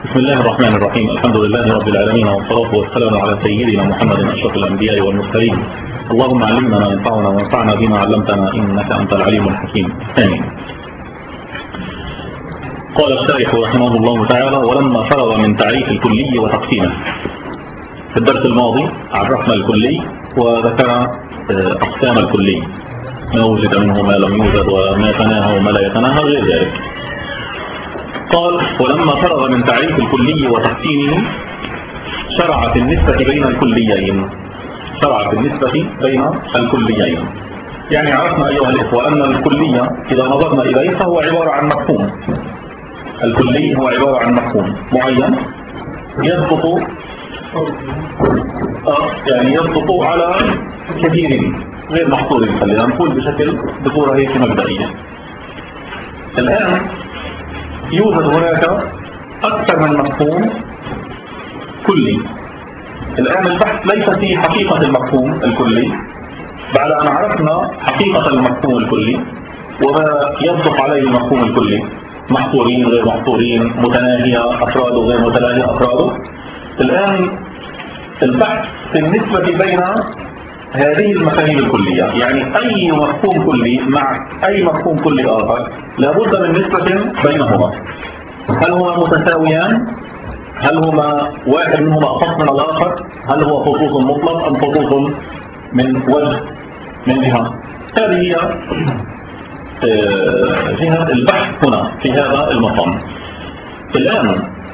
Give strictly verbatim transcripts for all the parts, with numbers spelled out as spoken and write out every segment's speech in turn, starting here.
بسم الله الرحمن الرحيم. الحمد لله رب العالمين، والصلاة والسلام على سيدنا محمد أشرف الأنبياء والمرسلين. اللهم علمنا ما ينفعنا وانفعنا بما علمتنا إنك أنت العليم الحكيم. آمين. قال الشارح رحمه الله تعالى: ولما فرغ من تعريف الكلي وتقسيمه. في الدرس الماضي عرفنا الكلي وذكر أقسام الكلي، ما وجد منه ما لم يوجد وما يتناهى وما لا يتناهى غير ذلك. قال: ولما فرغ من تعريف الكلي وتقسيمه شرع في النسبة بين الكليين. شرع في النسبة بين الكليين يعني عرفنا أيها الإخوة أن الكلية إذا نظرنا إليه فهو عبارة عن مفهوم. الكلي هو عبارة عن مفهوم معين يسقط آه يعني يسقط على كثير غير محصور، خلينا نقول بشكل بصورة هيك مبدئية. الآن يوجد هناك أكثر من مفهوم كلي. الآن البحث ليس في حقيقة المفهوم الكلي بعد أن عرفنا حقيقة المفهوم الكلي وما يصدق عليه المفهوم الكلي، محصورين غير محصورين، متناهية أفراده غير متناهية أفراده. الآن البحث في النسبة بين هذه المفاهيم الكلية، يعني أي مفهوم كلي مع أي مفهوم كلي آخر لابد من نسبة بينهما. هل هما متساويان؟ هل هما واحد منهما أخص من الآخر؟ هل هو خصوص مطلق أم خصوص من وجه من جهة؟ هذه هي جهة البحث هنا في هذا المقام. الآن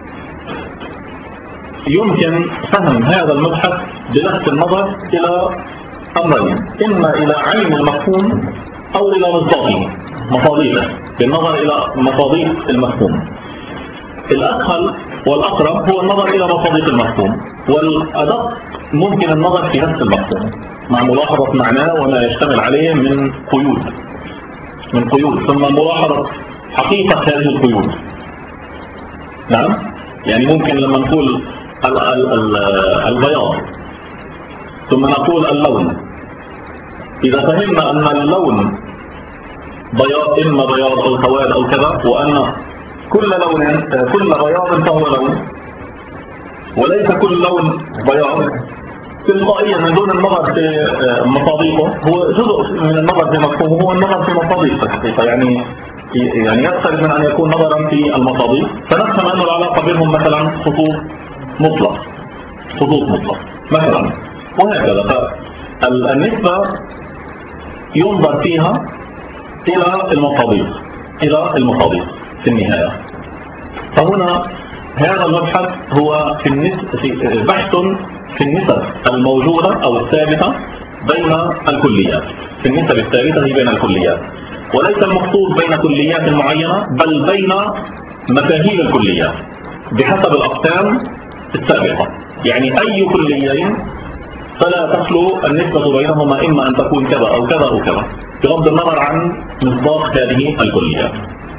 يمكن فهم هذا المبحث بلفت النظر إلى أمرين: إما إلى عين المفهوم أو إلى مصداقه، مصادقه، بالنظر إلى مصادق المفهوم. الأسهل والأقرب هو النظر إلى مصادق المفهوم، والأدق ممكن النظر في نفس المفهوم مع ملاحظة معناه وما يشتمل عليه من قيود من قيود ثم ملاحظة حقيقة هذه القيود. نعم، يعني ممكن لما نقول ال ال ال البياض ثم نقول اللون، إذا فهمنا أن اللون بياض إما بياض أو سواد أو كذا، وأن كل لون كل بياض فهو لون وليس كل لون بياض، تلقائيا من دون النظر في مصادقه هو جزء من النظر في مفهومه هو النظر في مصادقه الحقيقة، يعني يعني يختلف من أن يكون نظرا في المصادق، فنفهم أن العلاقة بينهم مثلا خصوص مطلق خصوص مطلق مثلا، وهكذا. فالنسبة ينظر فيها إلى المصادق إلى المصادق في النهاية. فهنا هذا المبحث هو في النسبة في بحث في النسب الموجودة أو الثابتة بين الكليات، في النسب الثابتة بين الكليات، وليس المقصود بين كليات معينة بل بين مفاهيم الكليات بحسب الأقسام السابقة. يعني أي كليين فلا تخلو النسبة بينهما إما أن تكون كذا أو كذا أو كذا بغض النظر عن مصداق هذه الكليات.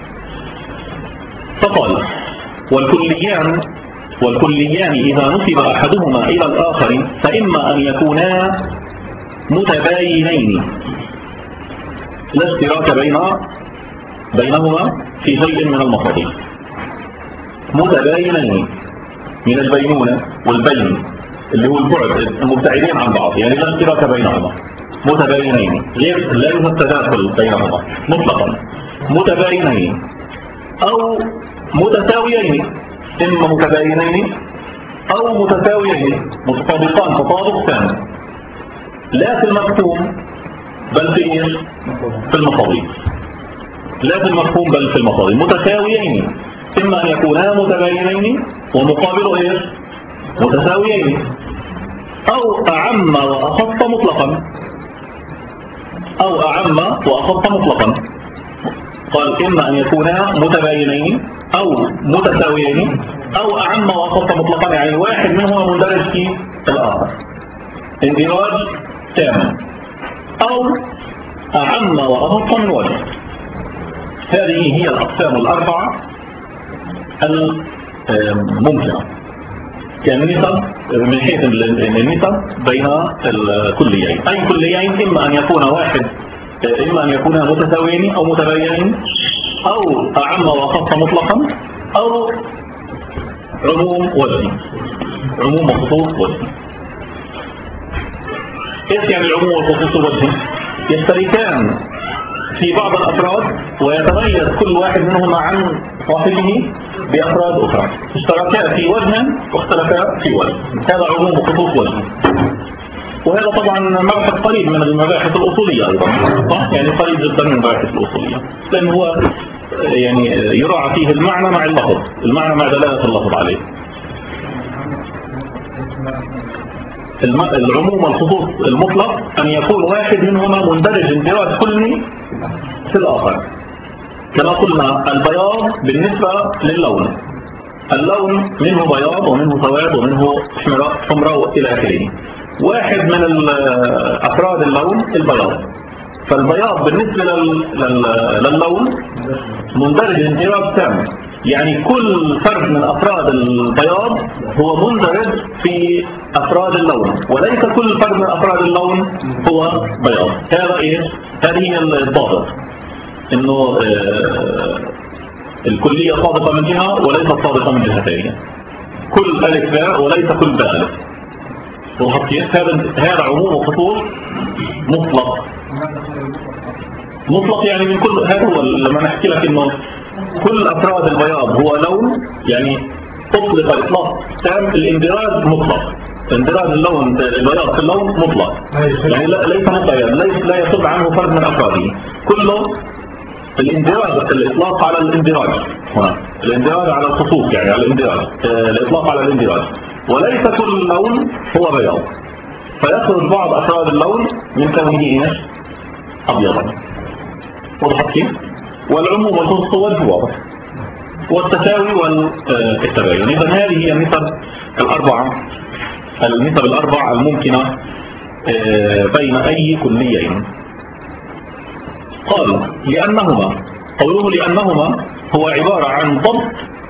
فقال: والكليان والكليان إذا نسب أحدهما إلى الآخر فإما أن يكونا متباينين لا اشتراك بين بينهما في شيء من المصادق. متباينين من البينونة والبين اللي هو البعد، المبتعدين عن بعض، يعني لا اشتراك بينهما. متباينين غير لا يوجد تداخل بينهما مطلقا. متباينين أو متساويين، إما متباينين أو متساويين متطابقان تطابق تام، لا في المفهوم بل في إيش؟ في المصادق. لا في المفهوم بل في المصادق. متساويين إما أن يكونا متباينين ومقابل إيش؟ متساويين، أو أعم وأخص مطلقا أو أعم وأخص مطلقا. قال: إما أن يكونا متباينين أو متساويين أو أعم وأخص مطلقا، يعني واحد منهما مندرج في الآخر اندراج تام، أو أعم وأخص من وجه. هذه هي الأقسام الأربعة الممكنة كالنسب من حيث النسب بين الكليين. أي كليين إما أن يكون واحد إما أن يكونا متساويين أو متباينين أو أعم وأخص مطلقا أو عموم وجهي، عموم وخصوص وجهي. ايش يعني العموم والخصوص الوجهي؟ يشتركان في بعض الافراد ويتميز كل واحد منهما عن صاحبه بافراد اخرى، اشتركا في وجه واختلفا في وجه، هذا عموم وخصوص وجهي. وهذا طبعا مبحث قريب من المباحث الاصوليه ايضا، صح؟ يعني قريب جدا من المباحث الاصوليه، لانه هو يعني يراعى فيه المعنى مع اللفظ، المعنى مع دلاله اللفظ عليه. العموم والخصوص المطلق أن يكون واحد منهما مندرج اندراج كلي في الآخر، كما قلنا البياض بالنسبة للون، اللون منه بياض ومنه سواد ومنه حمراء إلى آخره. واحد من أفراد اللون البياض، فالبياض بالنسبة للون مندرج اندراج تام، يعني كل فرد من أفراد البياض هو مندرج في أفراد اللون، وليس كل فرد من أفراد اللون هو بياض. هذا إيش؟ هذه هي الضابط، إنه آه الكلية صادقة من جهة وليست صادقة من جهة ثانية، كل ألف باء وليس كل باء ألف. هذا هذا عموم وخصوص مطلق. مطلق يعني من كل، هذا هو لما نحكي لك إنه كل أفراد البياض هو لون، يعني أطلق إطلاق تام الاندراج مطلق، اندراج اللون البياض في اللون مطلق، يعني ليس مقيد، ليس لا يصب عنه فرد من أفراده، كله الاندراج، الإطلاق على الاندراج هنا، الاندراج على الخصوص، يعني على الاندراج، الإطلاق على الاندراج، وليس كل لون هو بياض، فيخرج بعض أفراد اللون من كونه إيش؟ أبيضا. وضحت كيف؟ والعموم والخصوص واضح، واضح، والتساوي والتباين. إذا هذه هي النسب الأربعة، النسب الأربع الممكنة بين أي كليين. قال لأنهما، قوله لأنهما هو عبارة عن ضبط،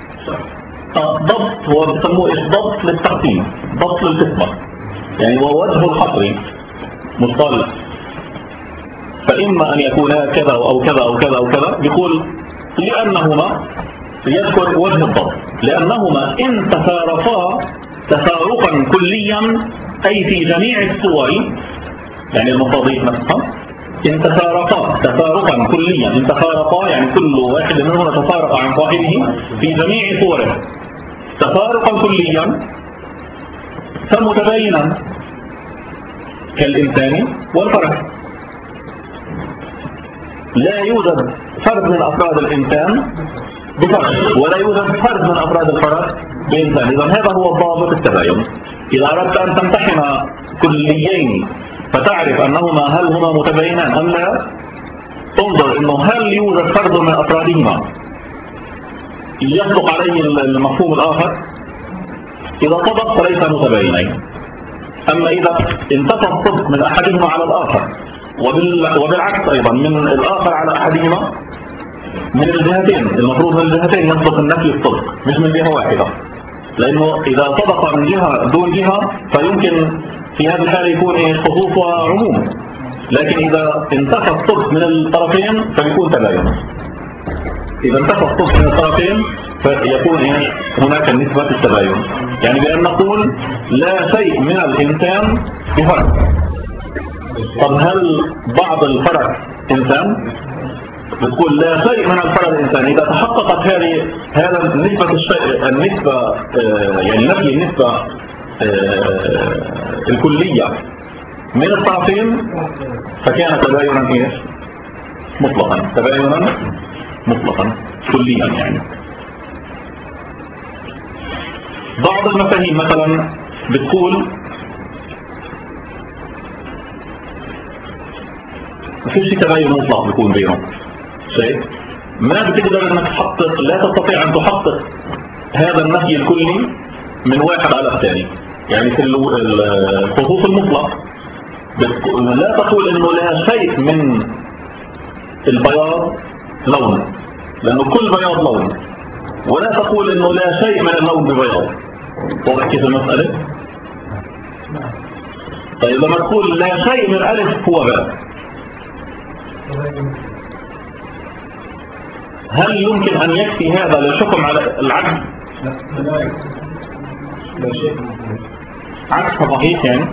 ضبط هو بيسموه إيش؟ ضبط للتقسيم، ضبط للقسمة، يعني هو وجه الحصر مصطلح، فإما أن يكونا كذا أو كذا أو كذا أو كذا، يقول لأنهما يذكر وجه الضبط، لأنهما إن تفارقا تفارقا كليا أي في جميع الصور، يعني المصاديق نفسها، إن تفارقا تفارقا كليا، إن تفارقا يعني كل واحد منهما تفارق عن صاحبه في جميع صوره تفارقا كليا، فمتباينا كالإنسان والفرد. لا يوجد فرد من أفراد الإنسان بفرد، ولا يوجد فرد من أفراد الفرد بإنسان. إذا هذا هو ضابط التباين. إذا أردت أن تمتحن كليين فتعرف أنهما هل هما متباينان أم لا، انظر إنه هل يوجد فرد من أفرادهما يصدق عليه المفهوم الآخر. إذا صدق فليس متباينين. أما إذا انتفى الصدق من أحدهما على الآخر وبالعكس أيضا من الآخر على أحدهما، من الجهتين، المفروض من الجهتين يصدق النفي الصدق، مش من جهة واحدة، لأنه إذا صدق من جهة دون جهة فيمكن في هذه الحالة يكون إيه؟ خصوص وعموم. لكن إذا انتفى الصدق من الطرفين فيكون تباين. إذا انتفى الصدق من الطرفين فيكون إيه؟ هناك نسبة التباين، يعني بأن نقول لا شيء من الإنسان بفرد. طب هل بعض الفرد إنسان؟ بتقول لا شيء من الفرد إنسان. إذا تحققت هذه هذا النسبة الشيء النسبة آه يعني نفي النسبة آه الكلية من الطرفين فكان تباينا إيش؟ مطلقا، تباينا مطلقا كليا. يعني بعض المفاهيم مثلا بتقول فيش تباين مطلق بيكون بينهم شيء، ما بتقدر انك تحقق، لا تستطيع ان تحقق هذا النفي الكلي من واحد على الثاني. يعني في الخصوص المطلق لا تقول انه لا شيء من البياض لون، لانه كل بياض لون، ولا تقول انه لا شيء من اللون ببياض. واضح كيف المسألة؟ طيب لما تقول لا شيء من ألف هو باء، هل يمكن أن يكفي هذا للحكم على العدل لا شيء عكس صحيح يعني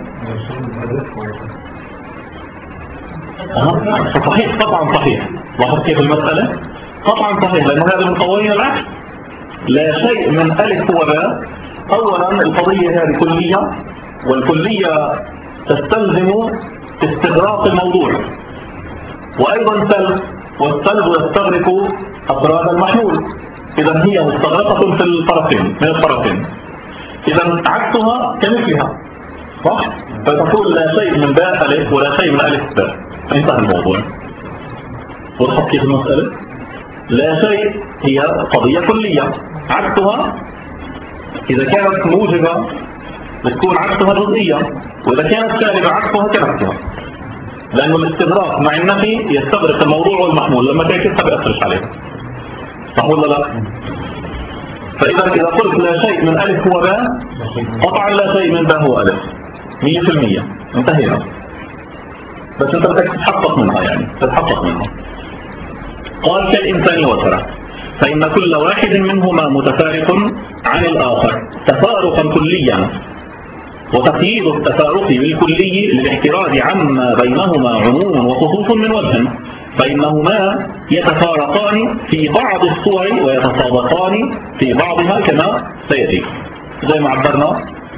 أه. عكس صحيح طبعا صحيح. لاحظ كيف المسألة طبعا صحيح لأنه هذا من قوانين العكس. لا شيء من ألف هو باء. أولا القضية هذه كلية والكلية تستلزم استغراق الموضوع، وأيضا سلب، والسلب يستغرق أفراد المحمول. إذا هي مستغرقة في الطرفين من الطرفين. إذا عكسها كمثلها صح؟ فتقول لا شيء من باء ألف ولا شيء من ألف باء، انتهى الموضوع. وضحت كيف المسألة؟ لا شيء هي قضية كلية، عكسها إذا كانت موجبة بتكون عكسها جزئية، وإذا كانت سالبة عكسها كنفسها، لأنه الاستغراق مع النفي يستغرق الموضوع والمحمول، لما تعكسها بيأثرش عليه صح ولا لا؟ فإذا إذا قلت لا شيء من ألف هو باء قطعا لا شيء من باء هو ألف مية في المية، انتهينا. بس أنت بدك تتحقق منها، يعني تتحقق منها. قال كالإنسان وترى، فإن كل واحد منهما متفارق عن الآخر تفارقا كليا، وتقييد التفارق بالكلي للاحتراز عما بينهما عموم وخصوص من وجه، فإنهما يتفارقان في بعض الصور ويتصادقان في بعضها كما سيأتي زي ما عبرنا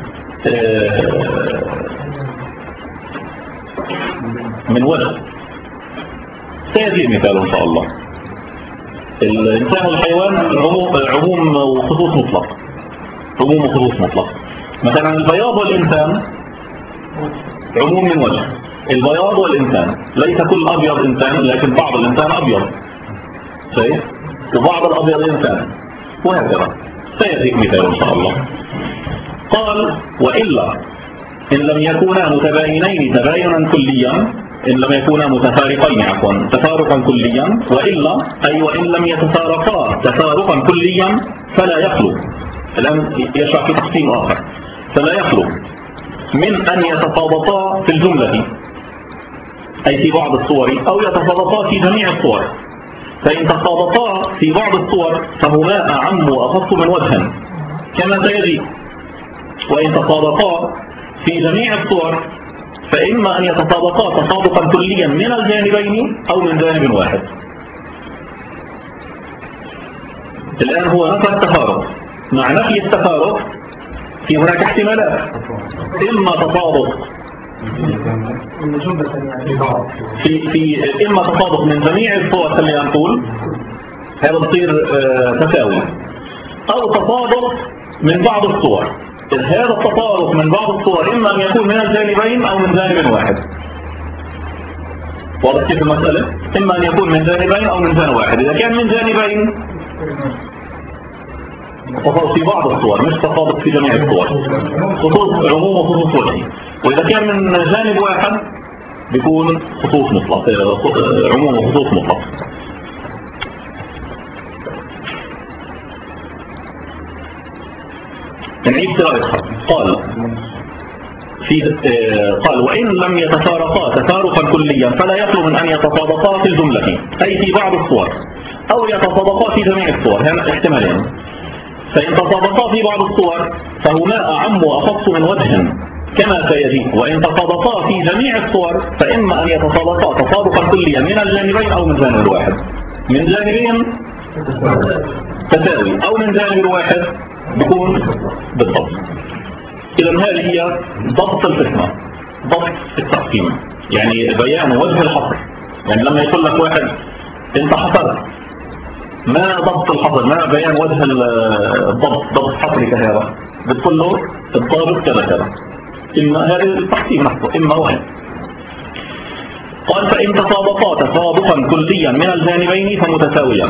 من وجه سيأتي مثال إن شاء الله. الإنسان والحيوان عموم وخصوص مطلق، عموم وخصوص مطلق. مثلا البياض والإنسان عموم من وجه، البياض والإنسان ليس كل أبيض إنسان، لكن بعض الإنسان أبيض صحيح، وبعض الأبيض إنسان، وهكذا سيأتي مثال إن شاء الله. قال وإلا إن لم يكونا متباينين تباينا كليا، إن لم يكونا متفارقين عفوا تفارقا كليا، وإلا أي وإن لم يتفارقا تفارقا كليا فلا يخلو، الآن يشرع في تقسيم آخر، فلا يخلو من أن يتفاضطا في الجملة أي في بعض الصور، أو يتفاضطا في جميع الصور. فإن تفاضطا في بعض الصور فهما أعم وأخص من وجه كما سيجي، وإن تفاضطا في جميع الصور فإما أن يتفاضطا تفاضقا كليا من الجانبين أو من جانب واحد. الآن هو نفى التفارق، مع نفي التفارق في هناك احتمالات، إما تفاضق في في إما تفاضق من جميع الصور خلينا نقول هذا بصير تساوي، أو تفاضق من بعض الصور. هذا التفاضق من بعض الصور إما أن يكون من الجانبين أو من جانب واحد. واضح كيف المسألة؟ إما أن يكون من جانبين أو من جانب واحد. إذا كان من جانبين تفاضل في بعض الصور مش تفاضل في جميع الصور، خصوص عموم وخصوص وجهي. وإذا كان من جانب واحد بيكون خصوص مطلق، عموم وخصوص مطلق. نعيد قراءتها. قال في قال وإن لم يتفارقا تفارقا كليا فلا يخلو من أن يتفاضقا في الجملة أي في بعض الصور، أو يتفاضقا في جميع الصور، هنا احتمالين. فإن تفاضقا في بعض الصور فهما أعم وأخص من وجه كما سيجي، وإن تفاضقا في جميع الصور فإما أن يتفاضقا تفاضقا كليا من الجانبين أو من جانب واحد. من جانبين تساوي، أو من جانب واحد بيكون بالضبط. إذا هذه هي ضبط القسمة، ضبط التقسيم، يعني بيان وجه الحصر. يعني لما يقول لك واحد أنت حصرت، ما ضبط الحصر، ما بيان وجه الضبط، ضبط حصرك هذا، بتقول له الضابط كذا كذا، إما هذا التقسيم نفسه إما واحد. قال فإن تفاضقا تفاضقا كليا من الجانبين فمتساويا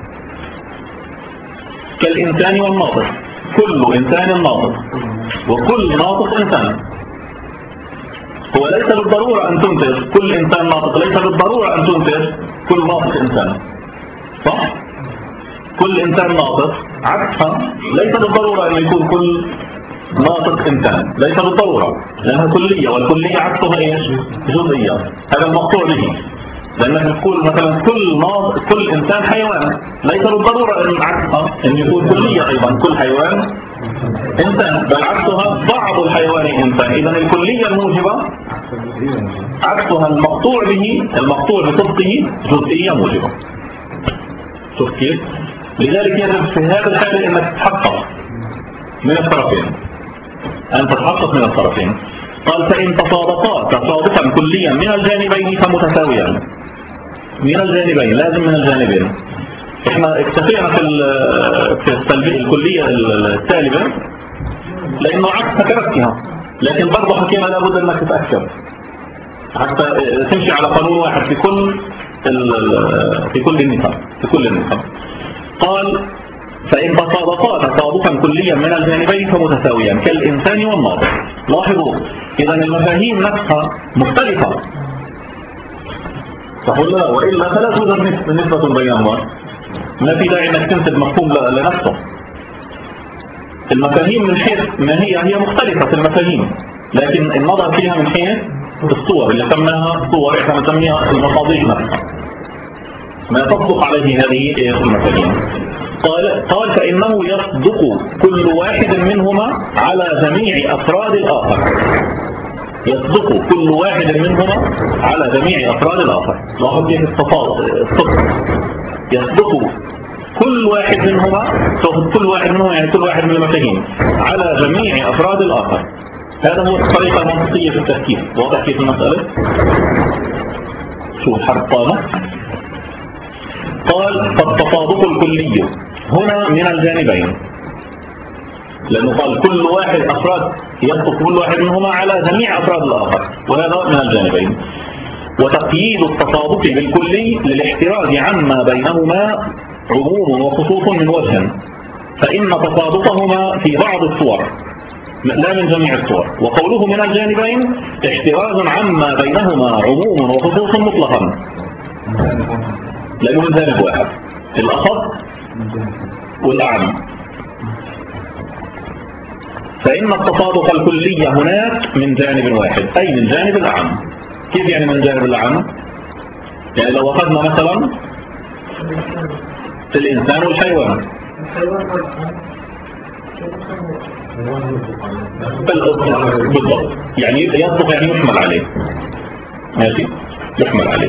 كالإنسان والناطق، كل إنسان ناطق وكل ناطق إنسان. هو ليس بالضرورة أن تنتج كل إنسان ناطق، ليس بالضرورة أن تنتج كل ناطق إنسان، صح؟ كل إنسان ناطق عكسها ليس بالضرورة أن يكون كل ناطق إنسان، ليس بالضرورة، لأنها كلية، والكلية عكسها إيش؟ جزئية. هذا المقطوع به. لأنك بتقول مثلا كل ناظر كل إنسان حيوان، ليس بالضرورة أن عكسها أن يكون كلية أيضا كل حيوان إنسان، بل عكسها بعض الحيوان إنسان. إذا الكلية الموجبة عكسها المقطوع به، المقطوع بصدقه جزئية موجبة. شوف كيف؟ لذلك يجب في هذا الحال أنك تتحقق من الطرفين، أن تتحقق من الطرفين. قال فإن تصادقا تصادقا كليا من الجانبين فمتساويا. من الجانبين لازم من الجانبين. احنا اكتفينا في في السلبية الكلية السالبة لأنه عكسها كنفسها، لكن برضه حكينا لابد أنك تتأكد حتى تمشي على قانون واحد في كل في كل النسب في كل النسب. قال فإن تصادقا تصادقا كليا من الجانبين فمتساويا كالإنسان والناظر. لاحظوا إذا المفاهيم نفسها مختلفة، تقول لا وإلا فلا توجد نسبة بينهما، ما في داعي أنك تنسب مفهوم لنفسه. المفاهيم من حيث ما هي هي مختلفة في المفاهيم، لكن النظر فيها من حيث الصور اللي سماها صور احنا نسميها المصادق نفسها، ما تصدق عليه هذه المفاهيم. قال قال فإنه يصدق كل واحد منهما على جميع أفراد الآخر. يصدق كل واحد منهما على جميع أفراد الآخر. لاحظ كيف الصدق يصدق كل واحد منهما، كل واحد منهما يعني كل واحد من المفاهيم على جميع أفراد الآخر. هذا هو الطريقة المنطقية في التفكير. واضح كيف المسألة؟ شو حرف طامة؟ قال فالتصادق الكلي هنا من الجانبين، لأنه قال كل واحد أفراد يصدق كل واحد منهما على جميع أفراد الآخر، وهذا من الجانبين. وتقييد التصادق بالكلي للاحتراز عما بينهما عموم وخصوص من وجه، فإن تصادقهما في بعض الصور لا من جميع الصور. وقوله من الجانبين احتراز عما بينهما عموم وخصوص مطلقا، لأنه من جانب واحد، الأخص والأعم. فإن التصادق الكلي هناك من جانب واحد، أي من جانب الأعم. كيف يعني من جانب الأعم؟ يعني لو أخذنا مثلا الإنسان والحيوان، بالضبط، يعني يصدق يعني يحمل عليه، ماشي، يحمل عليه.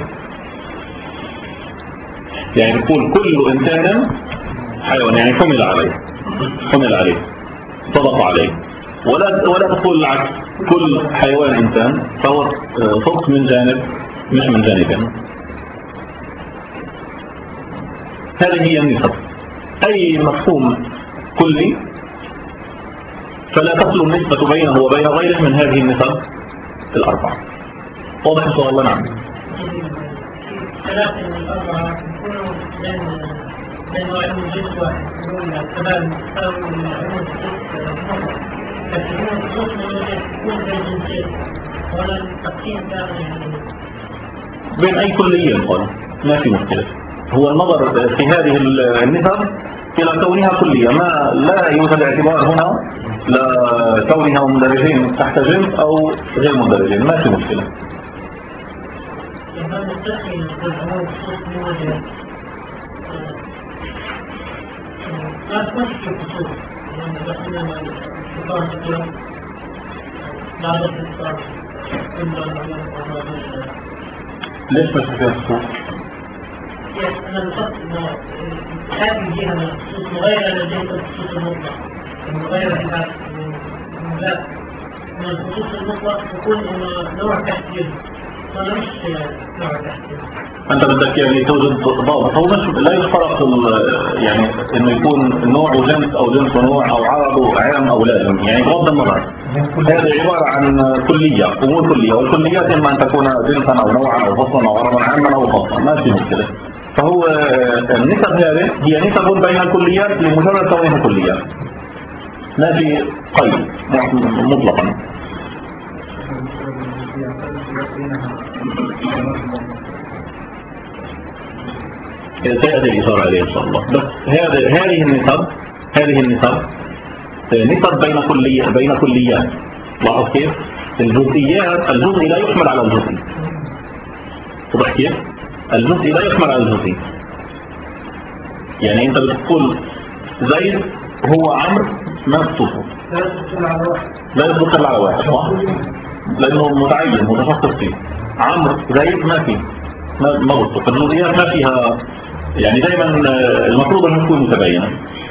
يعني يقول كل إنسان حيوان يعني حمل عليه، حمل عليه، صدق عليه. ولا ولا تقول العكس، كل حيوان إنسان فهو صدق من جانب مش من جانبين. هذه هي النسب. أي مفهوم كلي فلا تخلو النسبة بينه وبين غيره من هذه النسب الأربعة. واضح إن شاء الله؟ نعم. ثلاثة من الأربعة يكونوا بين بين نوعين من جنس واحد، يقولون الكمال المتساوي والعلوم الخصوص، لكن هو الخصوص من يكون بين جنسين، ولا التقسيم كان يعني بين أي كلية قال ما في مشكلة. هو النظر في هذه النسب إلى كونها كلية، ما لا يوجد اعتبار هنا لكونها مندرجين تحت جنس أو غير مندرجين، ما في مشكلة. هذا التقسيم العلوم الخصوص من وجه لا تمشي الخصوص، يعني دخلنا الشيطان تقول بعد الشيطان إلا الله. ليش مش في الخصوص؟ أنا الخط إنه هذه الجهة من الخصوص مغيرة لجهة الخصوص المطلق، مغيرة لذات من ذات من الخصوص المطلق يكون إنه نوع تحكيم، وأنا مش نوع تحكيم. أنت بدك يعني توجد ضابط، هو مش لا يشترط يعني إنه يكون نوع وجنس أو جنس ونوع أو عرض وعام أو لازم، يعني بغض النظر هذا عبارة عن كلية، أمور كلية، والكليات إما أن تكون جنسا أو نوعا أو فصلا أو عرضا عاما أو خاصا، ما في مشكلة. فهو النسب هذه هي نسب بين الكليات لمجرد كونها كليات، ما في قيد مطلقا. سيأتي الإشارة عليه إن شاء الله. بس هذه هذه النسب هذه النسب نسب بين كليات بين كليات. لاحظ كيف؟ الجزئيات الجزء لا يحمل على الجزء. واضح كيف؟ الجزئي لا يحمل على الجزئي. يعني انت بتقول زيد هو عمرو ما بتصفه، لا يصدق الا على واحد، صح؟ لانه متعين متخصص فيه. عمرو زيد ما فيه، ما ما بتصف الجزئيات، ما فيها. يعني دائما المفروض انه يكون متباينا.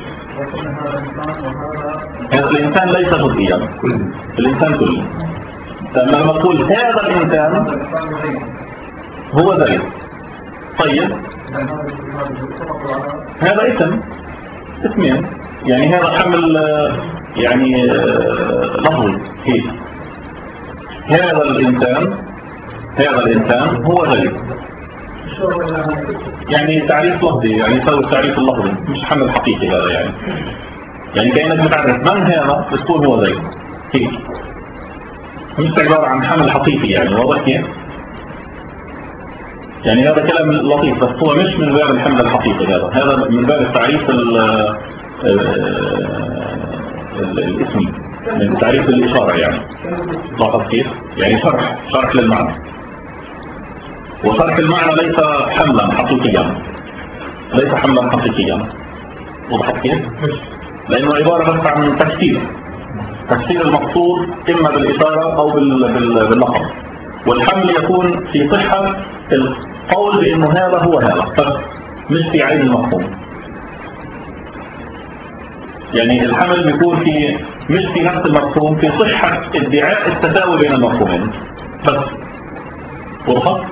هذا الانسان ليس جزئيا، الانسان كلي. لما نقول هذا الانسان هو زيد، طيب هذا اسم، اسمين، يعني هذا حمل يعني لفظي هيك. هذا الانسان هذا الانسان هو زيد، يعني تعريف لفظي، يعني يساوي التعريف اللفظي، مش حمل حقيقي هذا. يعني يعني كأنك بتعرف من هذا بتقول هو زيد هيك، مش عبارة عن حمل حقيقي. يعني واضح كيف؟ يعني هذا كلام لطيف، بس هو مش من باب الحمل الحقيقي. هذا هذا من باب التعريف الاسمي، من تعريف الإشارة. يعني لاحظ كيف؟ يعني شرح شرح للمعنى، وشرح المعنى ليس حملا حقيقيا، ليس حملا حقيقيا. وضحت كيف؟ لأنه عبارة بس عن تفسير، تفسير المقصود إما بالإشارة أو باللفظ. والحمل يكون في صحة القول بأنه هذا هو هذا، بس مش في عين المفهوم. يعني الحمل بيكون في مش في نفس المفهوم، في صحة ادعاء التساوي بين المفهومين بس. وضحت؟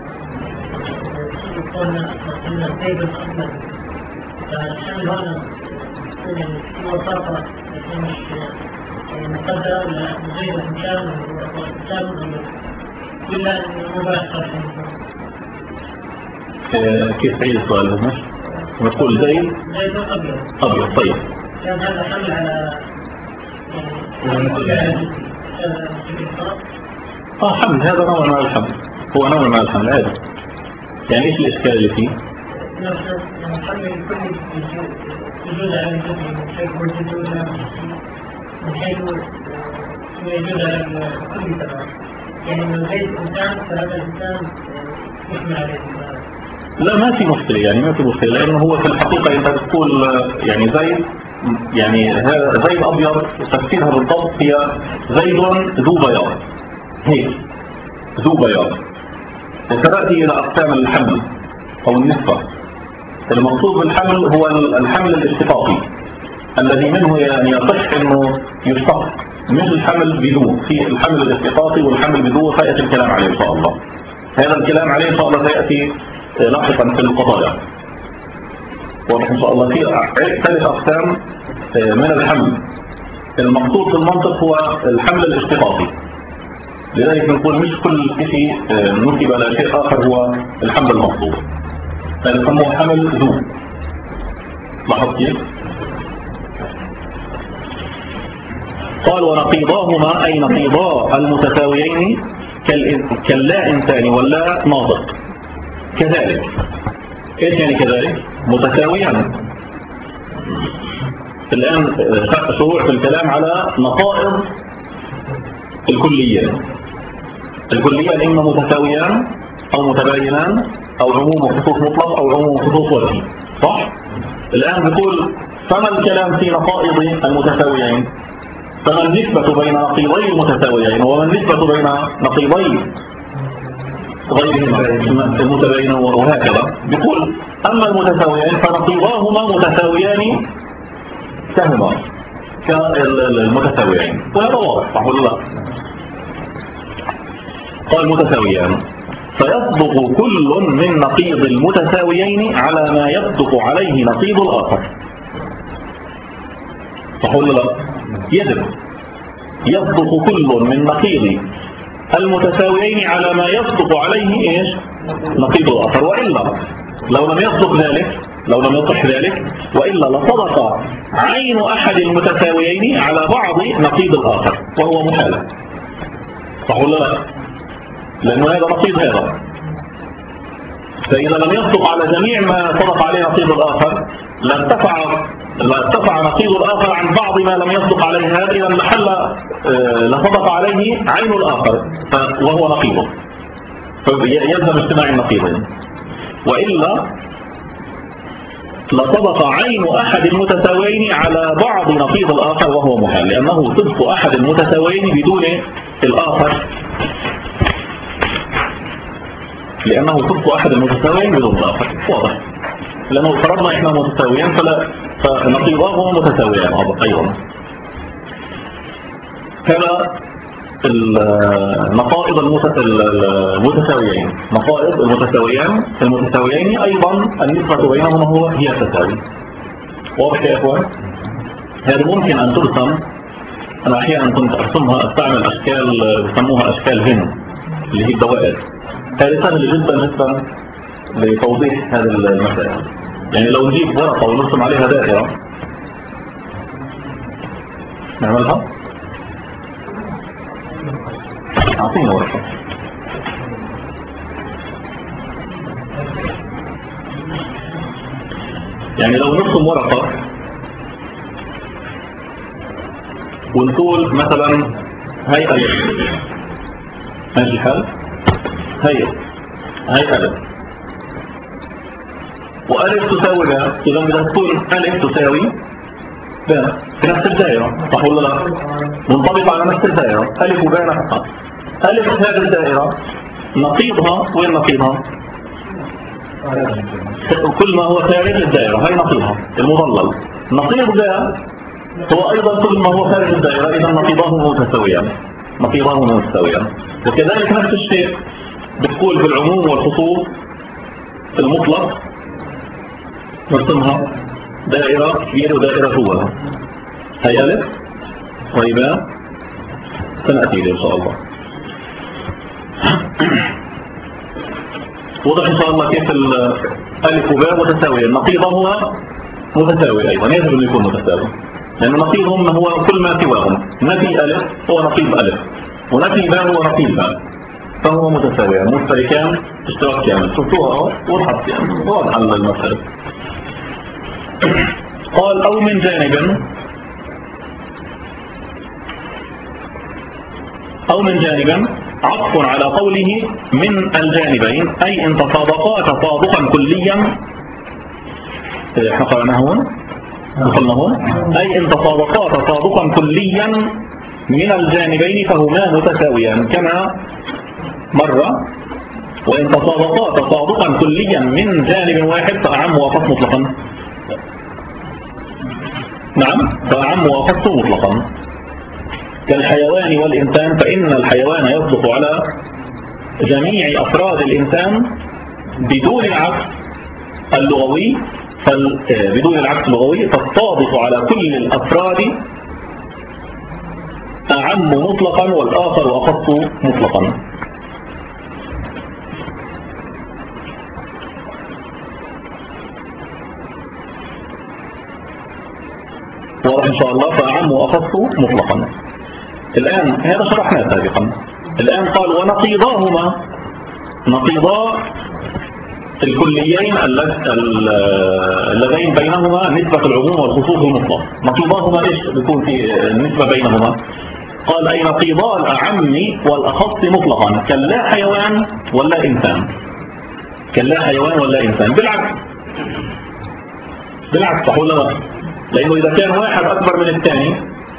قلنا قلنا زيد أفضل، فالحمل هنا يعني في وساطة، لكن مش مقدر لزيد الإنسان والإنسان إلا مباشرة. كيف تعيد السؤال هنا؟ نقول زيد زيد أبيض أبيض. طيب كان هذا حمل على يعني اه حمل، هذا نوع من الحمل، هو نوع من الحمل عادي. يعني ايش الاشكال اللي فيه؟ الحمل الكلي يجوز على الجزء من حيث الجزء من حيث يجوز على الكل تبعه. يعني من زيد الإنسان فهذا الإنسان يحمل عليه. لا ما في مشكلة، يعني ما في مشكلة، لأنه هو في الحقيقة أنت بتقول يعني زيد، يعني هذا زيد أبيض، تفسيرها بالضبط هي زيد ذو بياض هيك، ذو بياض. وتأتي إلى أقسام الحمل أو النسبة. المقصود بالحمل هو الحمل الاشتقاقي الذي منه يعني يصح أنه يشتق، مش الحمل بدون. في الحمل الاشتقاقي والحمل بدون سيأتي الكلام عليه إن شاء الله. هذا الكلام عليه إن شاء الله سيأتي لاحقا في القضايا. واضح إن شاء الله. في ثلاث أقسام من الحمل. المقصود بالمنطق هو الحمل الاشتقاقي، لذلك نقول مش كل شيء نسب إلى شيء آخر هو الحمل المقصود، فيسموه حمل ذو. لاحظت كيف؟ قال ونقيضاهما أي نقيضا المتساويين كاللا إنسان واللا ناطق كذلك. ايش يعني كذلك؟ متساويا. الآن شروع في الكلام على نقائض الكليات. الكليات إما متساويان أو متباينان أو عموم وخصوص مطلق أو عموم وخصوص وجهي، صح؟ الآن بقول فما الكلام في نقائض المتساويين؟ فما النسبة بين نقيضي المتساويين وما النسبة بين نقيضي غيرهما المتباينين وهكذا. بقول أما المتساويين فنقيضاهما متساويان كهما كالمتساويين، وهذا واضح صح ولا لا؟ قال متساويان فيصدق كل من نقيض المتساويين على ما يصدق عليه نقيض الآخر، صح ولا لا؟ يجب يصدق كل من نقيض المتساويين على ما يصدق عليه ايش؟ نقيض الآخر. وإلا لو لم يصدق ذلك، لو لم يصح ذلك، وإلا لصدق عين أحد المتساويين على بعض نقيض الآخر، وهو محال، صح ولا لا؟ لأنه هذا نقيض هذا. فإذا لم يصدق على جميع ما صدق عليه نقيض الآخر لارتفع لارتفع نقيض الآخر عن بعض ما لم يصدق عليه هذا، إذا لحل لصدق عليه عين الآخر وهو نقيضه، فيلزم اجتماع النقيضين. وإلا لطبق عين أحد المتساويين على بعض نقيض الآخر وهو محال، لأنه صدق أحد المتساويين بدون الآخر لأنه صدق أحد المتساويين بدون الآخر واضح، لأنه فرضنا إحنا متساويين فلا فنقيضاهما متساويان أيضا. هذا النقائض المتساويين نقائض المتساويان المتساويين أيضا النسبة بينهما هو هي التساوي. واضح يا إخوان؟ هذه ممكن أن ترسم، أنا أحيانا كنت أرسمها أستعمل أشكال يسموها أشكال هن اللي هي الدوائر. هذه سهل جدا جدا لتوضيح هذه المسائل. يعني لو نجيب ورقة ونرسم عليها دائرة نعملها، أعطينا ورقة. يعني لو نرسم ورقة ونقول مثلا هاي ألف، ماشي الحال؟ هاي هاي ألف وألف تساوي باء، إذا بدها تكون ألف تساوي باء في نفس الدائرة، صح ولا لا؟ منطبقة على نفس الدائرة، ألف وباء نفسها. ألف هذه الدائرة نقيضها وين نقيضها؟ كل ما هو خارج الدائرة هاي نقيضها المظلل. نقيض باء هو أيضا كل ما هو خارج الدائرة، إذا نقيضاهما متساويان نقيضاهما متساويان. وكذلك نفس الشيء بتقول بالعموم والخصوص المطلق، نرسمها دائرة كبيرة ودائرة جواها. هاي ألف وهي باء، سنأتي إن شاء الله. وضح إن شاء الله كيف الألف وباء متساوية، نقيضهما متساوي أيضا، يجب أن يكون متساوي، لأن نقيضهم هو كل ما سواهم. نفي ألف هو نقيض ألف، ونفي باء هو نقيض باء، فهو متساويان مشتركان اشتراك كامل. شفتوها وضحت يعني واضحة المسألة. قال أو من جانب أو من جانب عطف على قوله من الجانبين، أي إن تطابقا تطابقا كليا. احنا قرأناها هون وصلنا هون، أي إن تطابقا تطابقا كليا من الجانبين فهما متساويان كما مرة. وإن تطابقا تطابقا كليا من جانب واحد فأعم وأخص مطلقا. نعم، فأعم وأخص مطلقا كالحيوان والإنسان، فإن الحيوان يصدق على جميع أفراد الإنسان بدون العكس اللغوي، بدون العكس اللغوي، فالصادق على كل الأفراد أعم مطلقا والآخر أخص مطلقا. واضح إن شاء الله، فأعم وأخص مطلقا. الآن هذا شرحناه سابقا. الآن قال ونقيضاهما، نقيضا الكليين اللذين بينهما نسبة العموم والخصوص المطلق. نقيضاهما إيش بيكون في النسبة بينهما؟ قال أي نقيضا الأعم والأخص مطلقا كلا حيوان ولا إنسان. كلا حيوان ولا إنسان، بالعكس بالعكس صح ولا لا؟ لأنه إذا كان واحد أكبر من الثاني،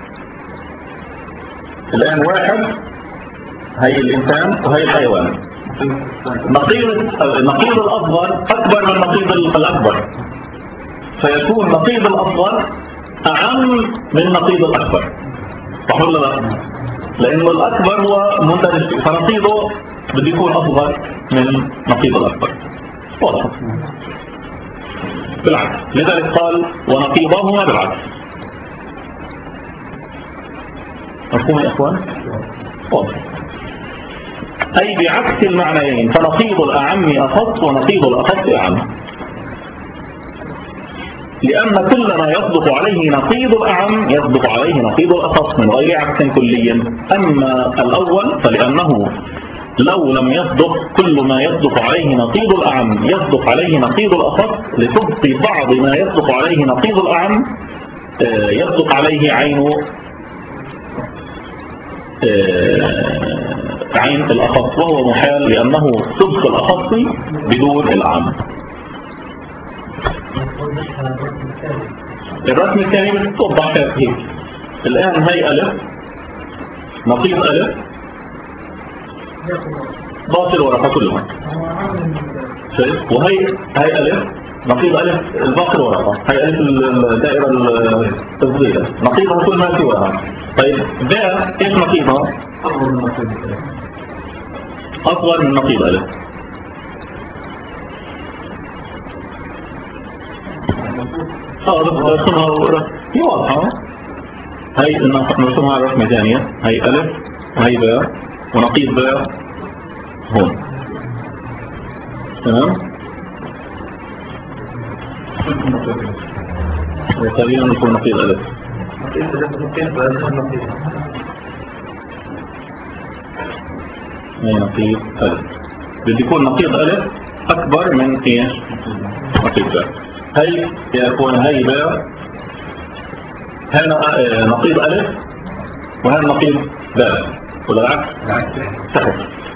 الآن واحد هي الإنسان وهي الحيوان، نقيض النقيض الأصغر أكبر من النقيض الأكبر، فيكون نقيض الأصغر أعم من النقيض الأكبر، صح ولا لا؟ لأنه الأكبر هو مندرج، فنقيضه بده يكون أصغر من نقيض الأكبر. واضح؟ بالعكس، لذلك قال ونقيضاهما بالعكس. مفهوم يا إخوان؟ واضح. أي بعكس المعنيين، فنقيض الأعم أخص ونقيض الأخص أعم، لأن كل ما يصدق عليه نقيض الأعم يصدق عليه نقيض الأخص من غير عكس كلي. أما الأول فلأنه لو لم يصدق كل ما يصدق عليه نقيض الأعم يصدق عليه نقيض الأخص، لتبقي بعض ما يصدق عليه نقيض الأعم يصدق عليه عين عين الأخص، وهو محال لأنه صدق الأخص بدون العام. الرسم الثاني بتوضح هيك. الآن هي ألف نقيض ألف باقي الورقة كلها، شايف؟ وهي هي ألف نقيض ألف الباقي الورقة، هي ألف الدائرة الصغيرة نقيضها كل ما سواها. طيب باء ايش نقيضها؟ أصغر من نقيض ألف. اه رسمها هي واضحة. هي نرسمها على رسمة ثانية، هي ألف وهي باء ونقيض باء هون، تمام؟ خلينا نكون نقيض ألف. هي نقيض ألف، بدي يكون نقيض ألف أكبر من إيش؟ نقيض باء. هي يكون هي باء، هنا نقيض ألف وهنا نقيض باء، ولا العكس؟ صحيح.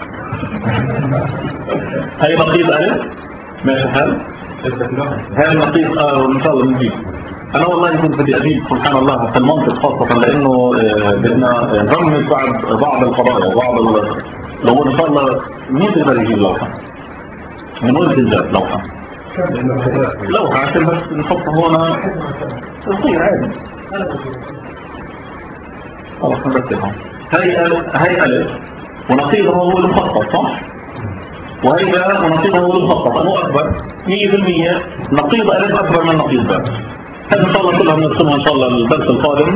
هي نقيض ألف ماشي الحال، هذا النقيض اه ان شاء الله بنجيب. انا والله كنت بدي اجيب سبحان الله في المنطق خاصه، لانه بدنا نرمز بعض بعض القضايا وبعض لو ان شاء الله مين بيقدر يجيب لوحه؟ من وين تنجاب لوحه؟ لوحه عشان بس نحطها هون تصير عادي. خلاص نرتبها. هي هي الف ونقيضها هو المخطط صح؟ وهي باء ونقيضها هو المخطط، انه اكبر مية بالمية. نقيض ألف أكبر من نقيض باء. هذا إن شاء الله كلها بنرسمها إن شاء الله الدرس القادم،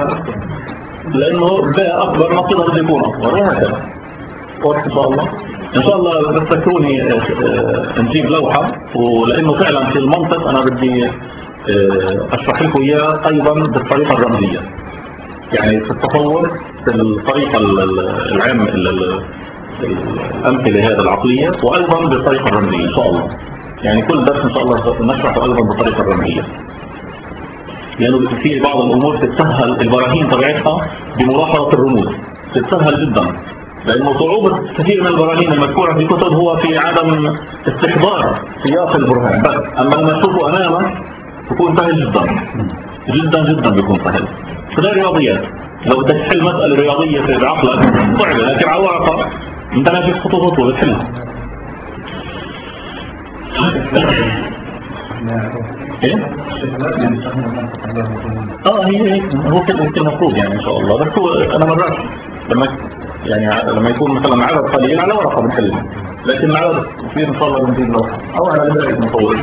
لأنه باء أكبر نقيضها بده يكون أكبر وهكذا. واضح إن شاء الله. إن شاء الله بس تذكروني نجيب لوحة، ولأنه فعلا في المنطق أنا بدي أشرح لكم إياه أيضا بالطريقة الرمزية، يعني في التصور في الطريقة العام الأمثلة هذه العقلية، وأيضا بالطريقة الرمزية إن شاء الله. يعني كل درس إن شاء الله نشرحه أيضا بالطريقة الرمزية، لأنه يعني في بعض الأمور تتسهل البراهين طبيعتها بملاحظة الرموز، تتسهل جدا، لأنه صعوبة كثير من البراهين المذكورة في الكتب هو في عدم استحضار سياق البرهان بس، أما لما تشوفه أمامك يكون سهل جدا جدا جدا، بيكون سهل. فده رياضيات، لو بدك تحل مسألة رياضية في عقلك صعبة، لكن على الورقة أنت ماشي خطوة خطوة بتحلها. ايه؟ اه هي هيك هو كده هيك المفروض يعني ان شاء الله. بس هو انا مرات لما يعني لما يكون مثلا عدد قليل على ورقه بنحلها، لكن العدد كثير ان شاء الله بنزيد لوحه او على بدايه مطول.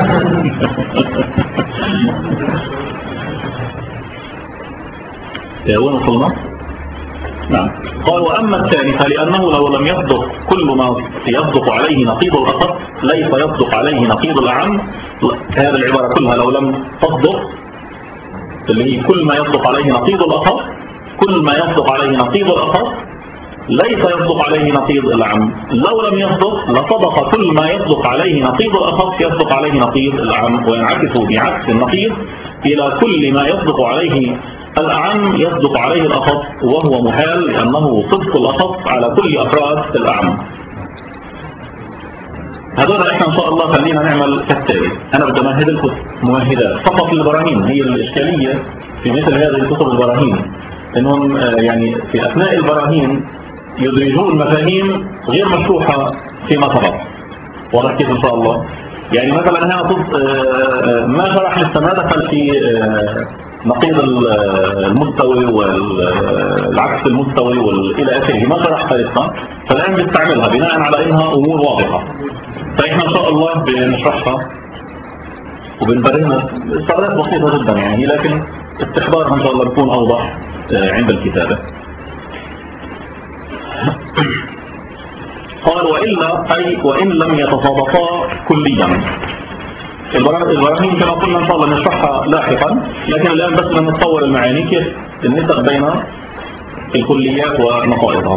وين وصلنا؟ نعم. قال واما الثاني فلانه لو لم يصدق كل ما يصدق عليه نقيض الاخص ليس يصدق عليه نقيض الاعم. هذه العباره كلها لو لم تصدق، اللي هي كل ما يصدق عليه نقيض الاخص، كل ما يصدق عليه نقيض الاخص ليس يصدق عليه نقيض الاعم. لو لم يصدق لصدق كل ما يصدق عليه نقيض الاخص يصدق عليه نقيض الاعم، وينعكس بعكس النقيض الى كل ما يصدق عليه الأعم يصدق عليه الأخص، وهو محال لأنه صدق الأخص على كل أفراد الأعم. هذول احنا إن شاء الله خلينا نعمل كالتالي. أنا بدي أمهد لكم ممهدات فقط للبراهين. هي الإشكالية في مثل هذه الكتب البراهين إنهم يعني في أثناء البراهين يدرجون مفاهيم غير مشروحة فيما سبق. واضح كيف إن شاء الله؟ يعني مثلا هنا ما شرح لسه ما دخل في نقيض المستوي والعكس المستوي والى اخره، ما شرحها لسه، فالان بنستعملها بناء على انها امور واضحه. فاحنا ان شاء الله بنشرحها وبنبرهنها استعراضات بسيطه جدا يعني، لكن استحضارها ان شاء الله بيكون اوضح عند الكتابه. قال والا اي وان لم يتصادقا كليا. البراهين كما قلنا ان شاء الله نشرحها لاحقا، لكن الان بس نتصور المعاني كيف النسب بين الكليات ونقائضها.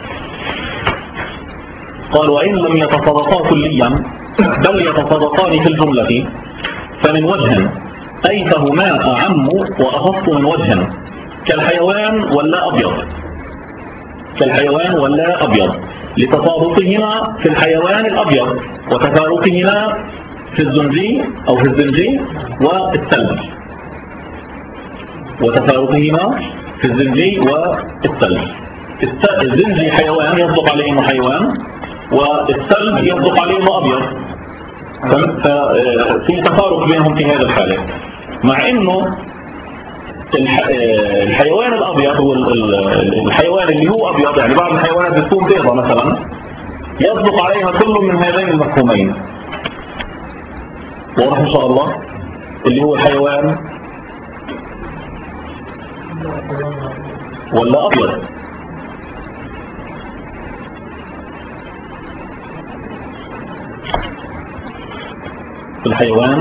قال وان لم يتصادقا كليا بل يتصادقان في الجمله فمن وجه اي فهما اعم واخص من وجه كالحيوان واللا ابيض. كالحيوان واللا أبيض لتفاوتهما في الحيوان الأبيض وتفارقهما في الزنجي أو في الزنجي والثلج وتفارقهما في الزنجي والثلج. الزنجي حيوان يصدق عليه انه حيوان، والثلج يصدق عليه انه ابيض، ففي تفارق بينهم في هذا الحالة. مع انه الحيوان الابيض هو الحيوان اللي هو ابيض، يعني بعض الحيوانات بتكون بيضة مثلا يصدق عليها كل من هذين المفهومين. واضح ان شاء الله؟ اللي هو الحيوان ولا ابيض. الحيوان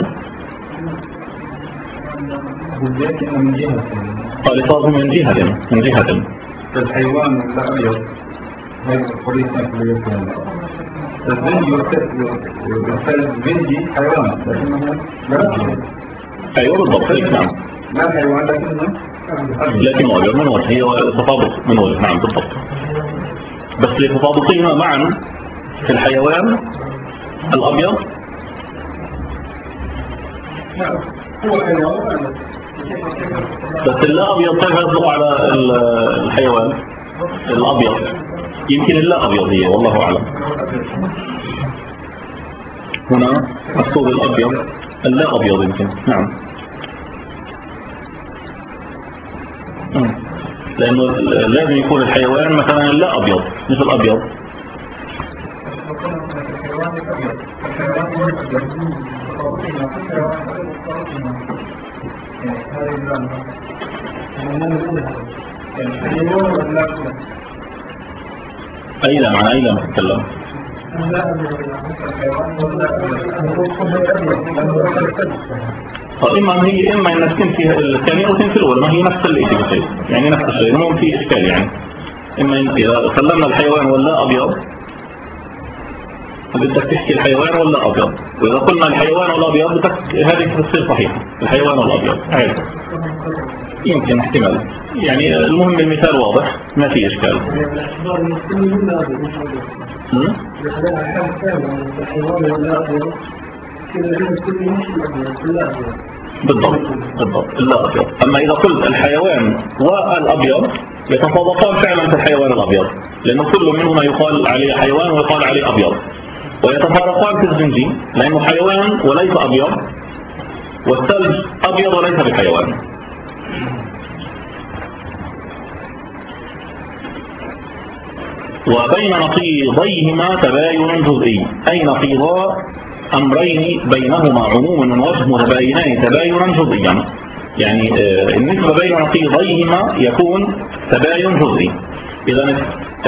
من جهة خالصات من جهة من جهة الحيوان ولا أبيض هذا الطريق اللي يكون الزنجي والزنجي حيوان لكنه لا أبيض. أيوة بالضبط. نعم لا حيوان لكنه لكنه أبيض من وجه، هي تطابق من وجه. نعم بالضبط. بس لتطابقهما معا في الحيوان الأبيض هو حيوان بس اللا أبيض كيف يطلق على الحيوان الأبيض؟ يمكن اللا أبيض هي، والله أعلم. هنا مكتوب الأبيض، اللا أبيض يمكن. نعم لأنه لازم يكون الحيوان مثلا اللا أبيض مش الأبيض. أين عن أين نتكلم؟ إما هي إما إنك تنفي الثانية أو تنفي الأولى، ما هي نفس الشيء، يعني نفس الشيء، مو في إشكال يعني. إما إذا سلمنا الحيوان ولا أبيض بدك تحكي الحيوان ولا أبيض، وإذا قلنا الحيوان ولا أبيض بدك هذه تصير صحيحة، الحيوان ولا أبيض عادي. يمكن احتمال، يعني المهم المثال واضح ما في إشكال. بالضبط بالضبط اللا أبيض. أما إذا قلت الحيوان والأبيض يتطابقان فعلا في الحيوان الأبيض، لأنه كل منهما يقال عليه حيوان ويقال عليه أبيض، ويتفارقان في الزنجي لأنه حيوان وليس أبيض، والثلج أبيض وليس بحيوان. وبين نقيضيهما تباين جزئي، أي نقيضا أمرين بينهما عموم من وجه متباينان تباينا جزئيا. يعني النسبة بين نقيضيهما يكون تباين جزئي. إذا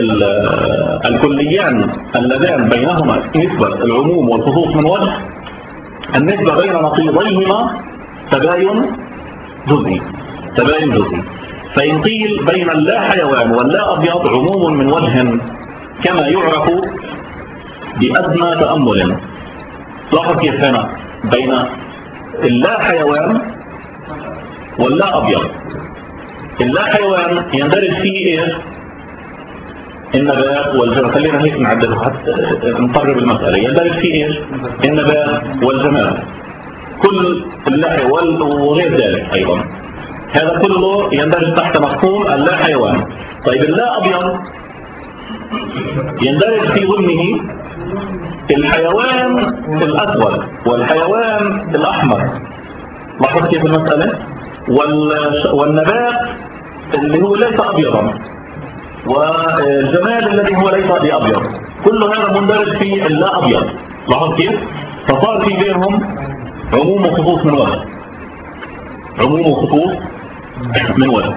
الكليان اللذان بينهما نسبة العموم والخصوص من وجه، النسبة بين نقيضيهما تباين جزئي تباين جزئي. فإن قيل بين اللا حيوان واللا أبيض عموم من وجه كما يعرف بأدنى تأمل. لاحظ كيف هنا بين اللا حيوان واللا أبيض. اللا حيوان يندرج فيه إيش؟ النبات والجمال. خلينا هيك نعدل حتى نقرب المسألة. يندرج فيه إيش؟ النبات والجمال كل اللا وغير ذلك أيضا. هذا كله يندرج تحت مفهوم اللا حيوان. طيب اللا أبيض يندرج في ضمنه الحيوان الأسود والحيوان الأحمر. لاحظ كيف المسألة؟ والنبات اللي هو ليس أبيضا، والجمال الذي هو ليس بأبيض، كل هذا مندرج في اللا أبيض. لاحظ كيف؟ فصار في بينهم عموم وخصوص من وجه عموم وخصوص من وجه.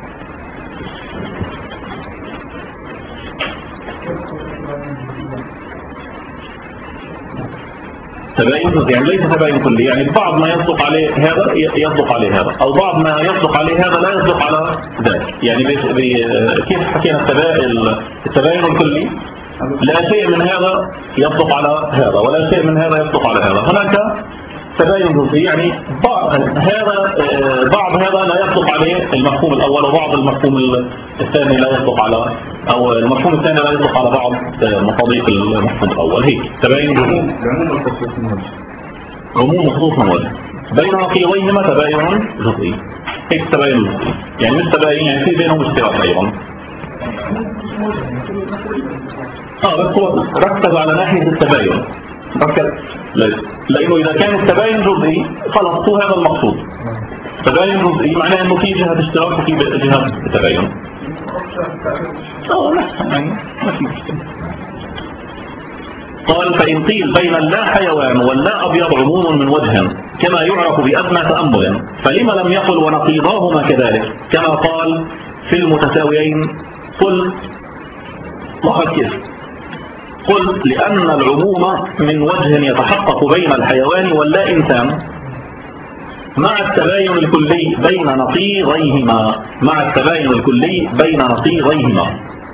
تباين يعني ليس تباين كلي، يعني بعض ما يصدق عليه هذا يصدق عليه هذا، أو بعض ما يصدق عليه هذا لا يصدق على ذلك. يعني بي بي كيف حكينا التباين الكلي، لا شيء من هذا يصدق على هذا ولا شيء من هذا يصدق على هذا. هناك تباين جزئي يعني بعض هذا بعض هذا لا يصدق عليه المفهوم الأول، وبعض المفهوم الثاني لا يصدق على أو المفهوم الثاني لا يصدق على بعض مصادق المفهوم الأول. هيك تباين جزئي. عموم خصوص موجه بين نقيضيهما تباين جزئي. هيك تباين جزئي يعني مش تباين يعني في بينهم اشتراك أيضا. اه بس هو ركز على ناحية التباين، ركز لأنه إذا كان التباين جزئي خلاص هو هذا المقصود. تباين جزئي معناه إنه في جهة اشتراك وفي جهة تباين. اه لا يعني ما في مشكلة. قال فإن قيل بين اللا حيوان واللا أبيض عموم من وجه كما يعرف بأدنى تأمل، فلما لم يقل ونقيضاهما كذلك كما قال في المتساويين؟ قل لاحظ كيف؟ قل لأن العموم من وجه يتحقق بين الحيوان واللا إنسان مع التباين الكلي بين نقيضيهما مع التباين الكلي بين نقيضيهما.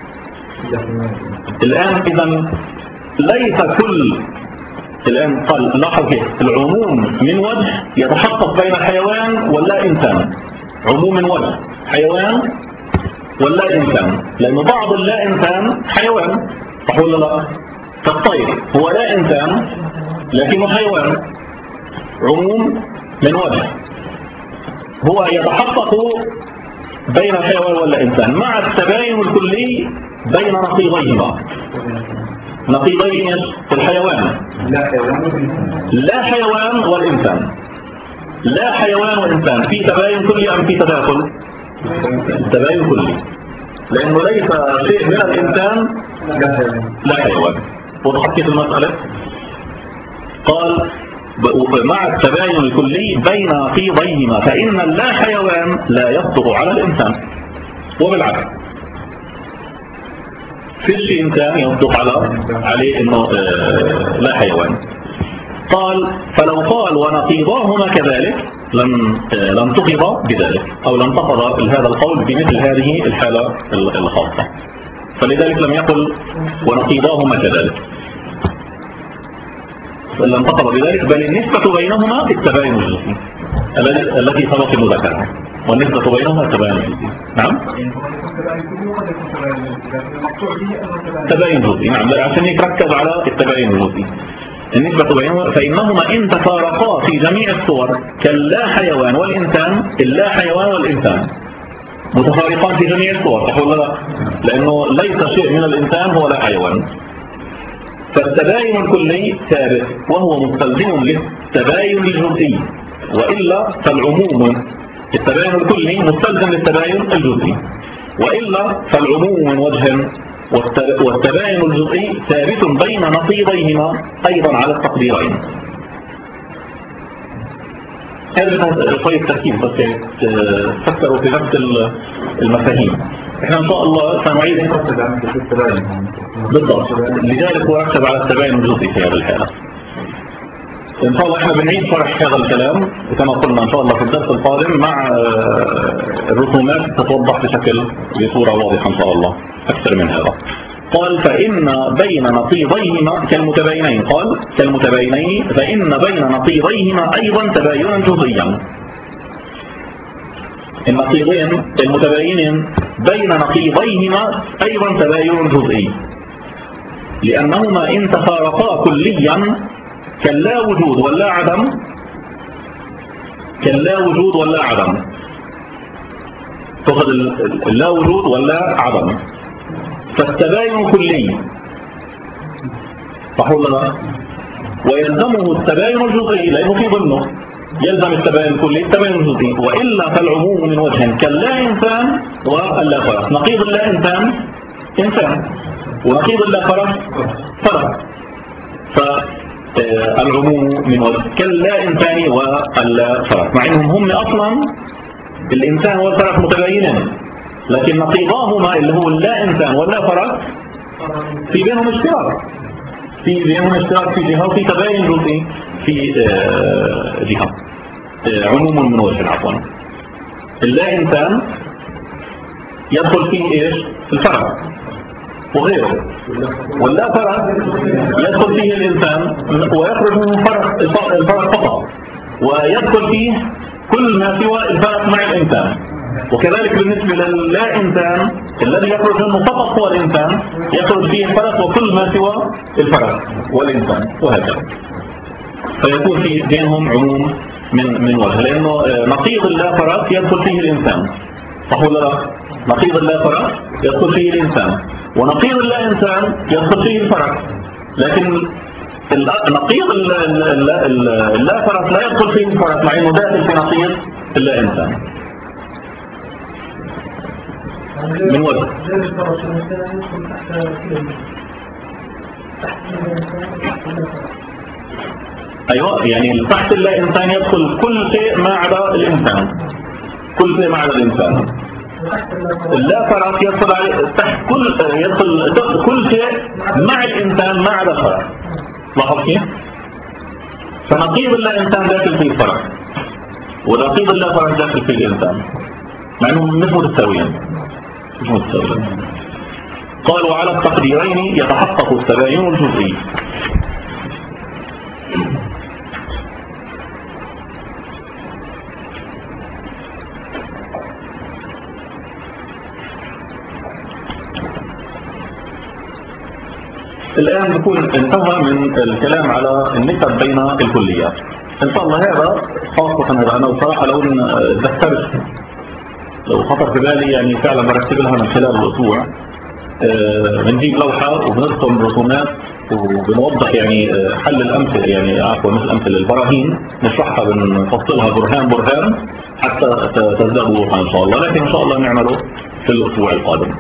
الآن إذا ليس كل الآن قال لاحظ كيف؟ العموم من وجه يتحقق بين الحيوان واللا إنسان. عموم من وجه حيوان واللا إنسان، لأن بعض اللا إنسان حيوان صح ولا لا؟ كالطير هو لا إنسان لكنه حيوان. عموم من وجه هو يتحقق بين الحيوان واللا إنسان مع التباين الكلي بين نقيضيهما. نقيضين في الحيوان لا حيوان والإنسان. لا حيوان والإنسان في تباين كلي أم في تداخل؟ تباين كلي، لأنه ليس شيء من الإنسان لا حيوان. وضحت المسألة؟ قال مع التباين الكلي بين نقيضيهما فإن اللا حيوان لا يصدق على الإنسان، وبالعكس فيش إنسان يصدق على عليه إنه آه لا حيوان. قال فلو قال ونقيضاهما كذلك لم آه لم تقض بذلك أو لم تقض هذا القول بمثل هذه الحالة الخاصة، فلذلك لم يقل ونقيضاهما كذلك، لم تقض بذلك، بل النسبة بينهما التباين الجزئي الذي سبق المذاكرة، والنسبة بينهما التباين الجزئي. نعم تباين جزئي. نعم عشان يتركز على التباين الجزئي. النسبة بينهما فإنهما إن تفارقا في جميع الصور كاللا حيوان والإنسان، اللا حيوان والإنسان متفارقان في جميع الصور صح ولا لا؟ لأنه ليس شيء من الإنسان هو لا حيوان. فالتباين الكلي ثابت وهو مستلزم للتباين الجزئي، وإلا فالعموم التباين الكلي مستلزم للتباين الجزئي، وإلا فالعموم من وجه والتباين الجزئي ثابت بين نقيضيهما أيضا على التقديرين. هذا شوية تركيز بس تفكروا في نفس المفاهيم. احنا ان شاء الله سنعيد بالضبط، لذلك هو ركز على التباين الجزئي في هذه الحالة. ان شاء الله احنا بنعيد شرح هذا الكلام كما قلنا ان شاء الله في الدرس القادم مع الرسومات تتوضح بشكل بصورة واضحة ان شاء الله اكثر من هذا. قال فإن بين نقيضيهما كالمتباينين، قال كالمتباينين فإن بين نقيضيهما أيضا تباينا جزئيا. النقيضين المتباينين بين نقيضيهما أيضا تباين جزئي، لأنهما إن تفارقا كليا كاللا وجود ولا عدم كاللا وجود ولا عدم تأخذ اللا وجود ولا عدم، فالتباين كلي صح ولا لا؟ ويلزمه التباين الجزئي لأنه في ضمنه يلزم التباين الكلي التباين الجزئي، وإلا فالعموم من وجه كاللا إنسان واللا فرس. نقيض اللا إنسان إنسان، ونقيض اللا فرس فرس، فالعموم من وجه كاللا إنسان واللا فرس، مع إنهم هم أصلا الإنسان والفرس متباينين، لكن نقيضاهما اللي هو اللا إنسان واللا فرس في بينهم اشتراك في بينهم اشتراك في جهة وفي تباين جزئي في جهة. عموم من وجه عفوا اللا إنسان يدخل فيه إيش؟ الفرس، وغيره. واللا فرق يدخل فيه الإنسان ويخرج منه فرق الفرق فقط، ويدخل فيه كل ما سوى الفرق مع الإنسان. وكذلك بالنسبة للا إنسان الذي يخرج منه فقط هو الإنسان يخرج فيه الفرق وكل ما سوى الفرق والإنسان، وهكذا. فيكون في بينهم عموم من من وجه، لأنه نقيض اللا فرق يدخل فيه الإنسان، صح ولا لا؟ نقيض اللا فرق يدخل فيه الإنسان، ونقيض اللا إنسان يدخل فيه الفرق. لكن نقيض اللا فرق لا يدخل فيه الفرق، مع انه داخل في نقيض اللا إنسان من وجه. ايوه، يعني تحت اللا إنسان يدخل كل شيء ما عدا الإنسان، كل شيء ما عدا الإنسان. اللا فرق يدخل عليه تحت كل يدخل كل شيء مع الإنسان ما عدا الفرق. لاحظ كيف؟ فنقيض اللا إنسان داخل فيه الفرق، ونقيض اللا فرق داخل فيه الإنسان، مع انهم مش متساويين مش متساويين. قال وعلى التقديرين يتحقق التباين الجزئي. الآن نكون انتهى من الكلام على النسب بين الكليات. إن شاء الله هذا خاصة هذا أنا بصراحة لو ذكرت لو خطر في بالي يعني فعلا برتب لها من خلال الأسبوع. بنجيب أه لوحة وبنرسم رسومات وبنوضح يعني حل الأمثلة، يعني عفوا مش الأمثلة البراهين، نشرحها بنفصلها برهان برهان حتى تزداد وضوحا إن شاء الله، لكن إن شاء الله نعمله في الأسبوع القادم.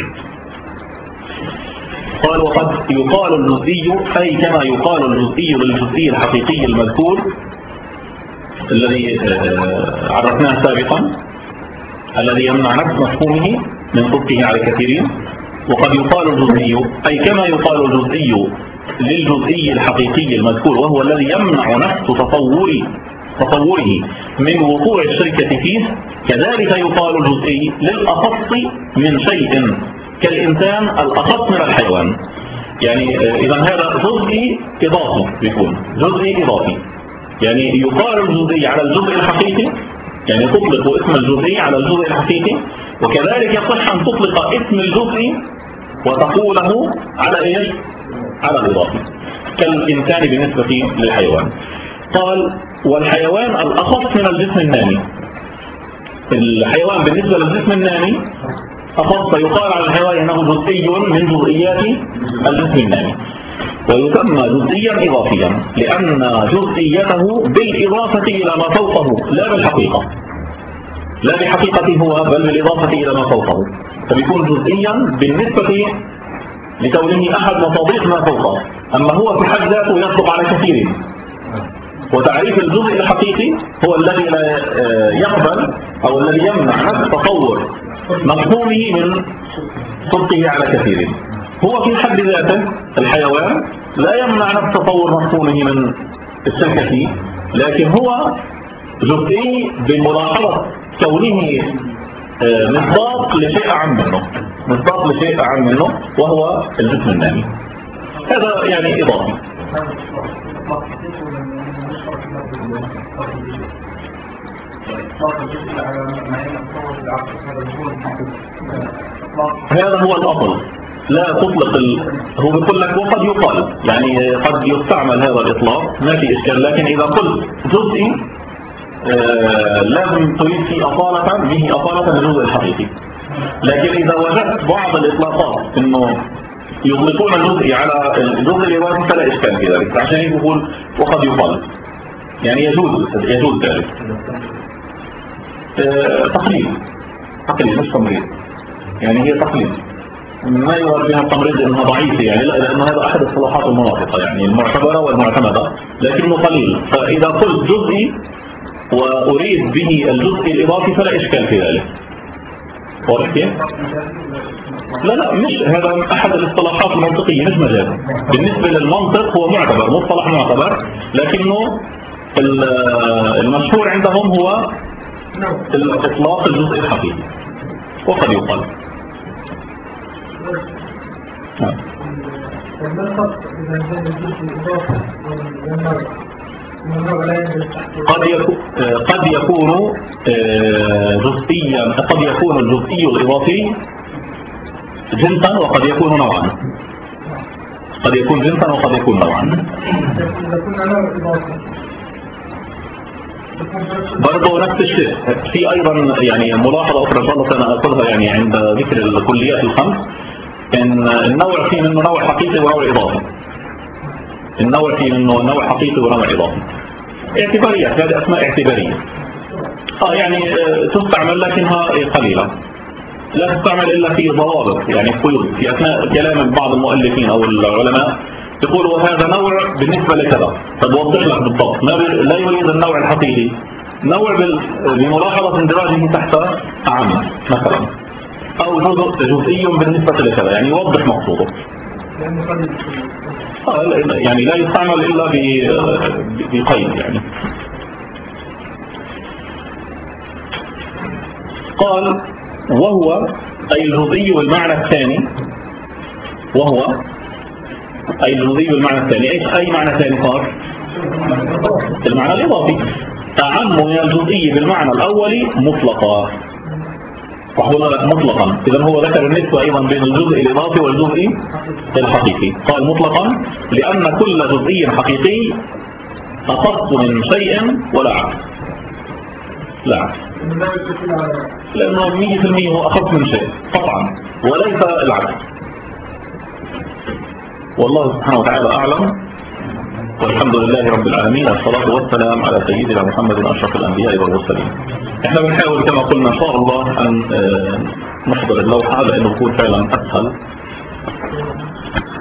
قال وقد يقال الجزئي أي كما يقال الجزئي للجزئي الحقيقي المذكور الذي عرفناه سابقا، الذي يمنع نفس مفهومه من طبقه على كثيرين. وقد يقال الجزئي أي كما يقال الجزئي للجزئي الحقيقي المذكور، وهو الذي يمنع نفس تصور تصوره من وقوع الشركة فيه. كذلك يقال الجزئي للأخص من شيء كالإنسان الأخص من الحيوان. يعني إذا هذا جزئي إضافي، بيكون جزئي إضافي، يعني يقال الجزئي على الجزء الحقيقي، يعني تطلق اسم الجزئي على الجزء الحقيقي، وكذلك يصح أن تطلق اسم الجزئي وتقوله على إيش؟ على الإضافي كالإنسان بالنسبة للحيوان. قال والحيوان الأخص من الجسم النامي. الحيوان بالنسبة للجسم النامي أخص، يقال على الحيوان أنه جزئي من جزئيات الجسم النامي، ويسمى جزئيا إضافيا لأن جزئيته بالإضافة إلى ما فوقه لا بالحقيقة، لا بحقيقته هو بل بالإضافة إلى ما فوقه، فبيكون جزئيا بالنسبة لكونه أحد مصادق ما فوقه، أما هو في حد ذاته يطلق على كثيرين. وتعريف الجزء الحقيقي هو الذي لا يقبل أو الذي يمنع نفس تصور مفهومه من طبقه على كثيرين. هو في حد ذاته الحيوان لا يمنع نفس تصور مفهومه من الشركة فيه، لكن هو جزئي بملاحظة كونه مصداق لشيء أعم منه، مصداق لشيء أعم منه وهو الجسم النامي. هذا يعني إضافي. هذا هو الأصل، لا تطلق ال... هو بيقول لك وقد يقال، يعني قد يستعمل هذا الإطلاق ما في إشكال، لكن إذا قلت جزئي آه لازم تريد فيه أصالة به أصالة الجزء الحقيقي. لكن إذا وجدت بعض الإطلاقات إنه يطلقون الجزء على الجزء الإضافي فلا إشكال في ذلك، عشان يقول وقد يقال، يعني يجوز يجوز ذلك. آه تقليد تقليد مش تمريض، يعني هي تقليد، ما يراد بها التمريض انها ضعيفه، يعني لا، لانه هذا احد الصلاحات المناطقه يعني المعتبره والمعتمده، لكنه قليل. فاذا قلت جزئي واريد به الجزء الاضافي فلا اشكال في ذلك. واضح كيف؟ لا لا مش هذا احد الاصطلاحات المنطقيه مش مجاز، بالنسبه للمنطق هو معتبر، مصطلح معتبر، لكنه المشهور عندهم هو اطلاق الجزء الحقيقي. وقد يقال نعم. ما الفرق إذا كان الجزء الإضافي والنوع؟ النوع لا ينزل تحت قد يكون قد يكون جزئيا، قد يكون الجزئي الإضافي جنسا وقد يكون نوعا. قد يكون جنسا وقد يكون نوعا. إذا كنا نوع إضافي برضه نفس الشيء. في أيضا يعني ملاحظة أخرى إن شاء الله سنأخذها يعني عند ذكر الكليات الخمس، إن النوع فيه منه نوع حقيقي ونوع إضافي. النوع فيه منه نوع حقيقي ونوع إضافي. اعتباريات، هذه أسماء اعتبارية. آه يعني تستعمل لكنها قليلة، لا تستعمل إلا في ضوابط يعني قيود. في أثناء كلام بعض المؤلفين أو العلماء يقولوا هذا نوع بالنسبة لكذا، فبوضح لك بالضبط. لا يريد النوع الحقيقي، نوع بملاحظة اندراجه تحت أعم مثلا، أو جزء جزئي بالنسبة لكذا، يعني يوضح مقصوده. آه يعني لا يستعمل إلا بقيد يعني. قال وهو أي الجزئي بالمعنى الثاني، وهو أي الجزئي بالمعنى الثاني. إيش أي معنى ثاني صار؟ المعنى الإضافي أعم من الجزئي بالمعنى الأولي مطلقا. وهو مطلقا، إذا هو ذكر النسبة أيضا بين الجزء الإضافي والجزء الحقيقي. قال مطلقا لأن كل جزئي حقيقي أخص من شيء ولا عكس. لا عكس، لأنه مية بالمية هو أخص من شيء قطعا وليس العكس. والله سبحانه وتعالى أعلم، والحمد لله رب العالمين، الصلاة والسلام على سيدنا محمد أشرف الأنبياء والمرسلين. احنا بنحاول كما قلنا إن شاء الله أن نحضر اللوحة لأنه يكون فعلا أسهل.